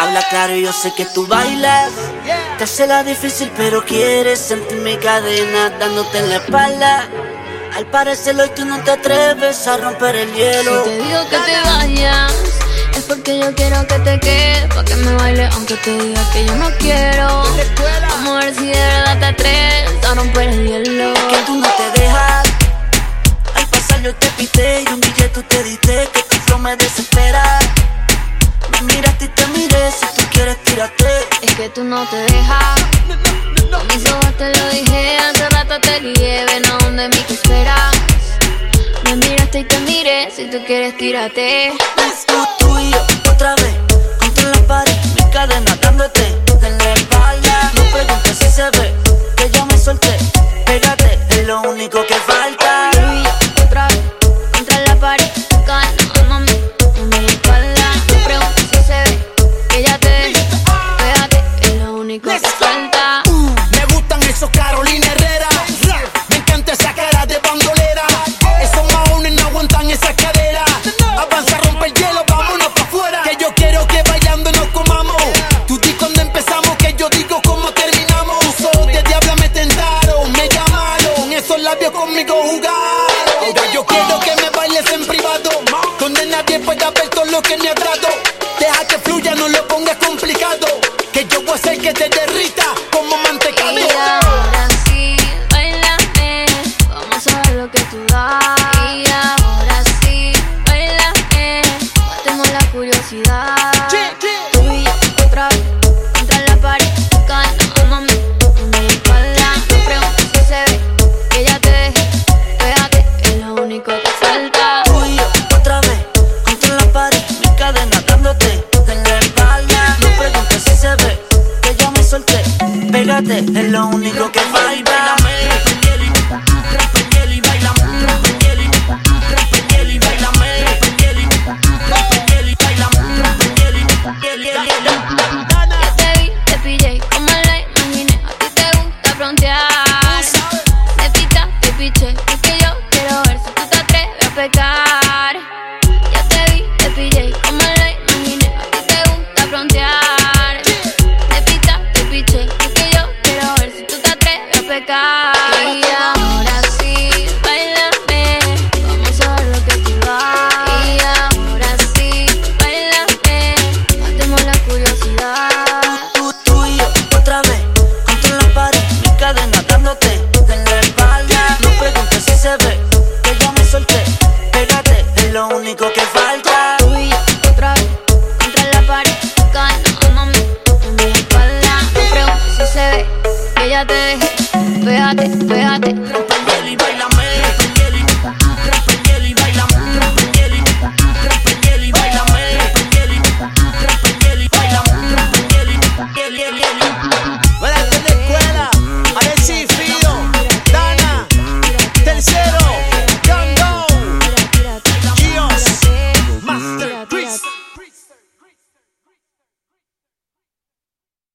Habla claro y yo sé que tú bailas. Te hace la difícil pero quieres sentir mi cadena dándote en la espalda. Al parecer hoy tú no te atreves a romper el hielo. Si te digo que te vayas, es porque yo quiero que te quedes, pa' que me baile aunque te diga que yo no quiero. Vamos a ver si de verdad te atreves a romper el hielo. Es que tú no te dejas. Al pasar yo te pité y un billete tú te diste, que tu flow me desespera. Me miraste y te miré, si tú quieres tírate. Es que tú no te dejas. Con mis ojos te lo dije, hace rato te guié, ven a donde mí que esperas. Me miraste y te miré, si tú quieres tírate. Tú y yo, otra vez, contra la pared, mi cadena dándote en la espalda. No preguntes si se ve, que ya me solté. Pégate, es lo único que falta. Tú y yo, otra vez, contra la pared, mami, en mi espalda. No preguntes si se ve, que ya te dejé. Pégate, es lo único que falta. Me gustan esos Carolina Herrera. Me encanta esa cara de bandolera. Esos maones no aguantan esa cadera. Avanza, rompe el hielo, vámonos pa' afuera. Que yo quiero que bailando nos comamos. Tú di cuando empezamos, que yo digo cómo terminamos. Tus ojos de diabla me tentaron, me llamaron. Esos labios conmigo jugaron. Ahora yo quiero que me bailes en privado, donde nadie pueda ver todo lo que me ha dado. Deja que fluya, no lo pongas complicado, que yo voy a hacer que te derrita como mantecado. Y ahora sí, bailame, vamos a ver lo que tú das. Y ahora sí, bailame, matemos la curiosidad. Tú y yo, otra vez, contra la pared, mami, en mi espalda. No preguntes si se ve, que ya te dejé. Pégate, es lo único que falta. Tú y yo, otra vez, contra la pared, mi cadena dándote en la espalda. No preguntes si se ve, que ya me solté. Pégate, es lo único que falta. Ya te vi, te pillé, como la imaginé. A ti te gusta frontear. Te pica, te piché, es que yo quiero ver si tú te atreves a pecar. Ya te vi, te pillé, como la imaginé. A ti te gusta frontear. Te pica, te piché, es que yo quiero ver si tú te atreves a pecar. Y ahora sí, bailame, vamos a ver lo que tú das. Y ahora sí, bailame, matemos la curiosidad. Tú y yo, otra vez, contra la pared, mi cadena dándote en la espalda. No preguntes si se ve, que ya me solté. Pégate, es lo único que falta. Tú y yo, otra vez, contra la pared, mami, en mi espalda. No preguntes si se ve, que ya te dejé. Pégate, pégate,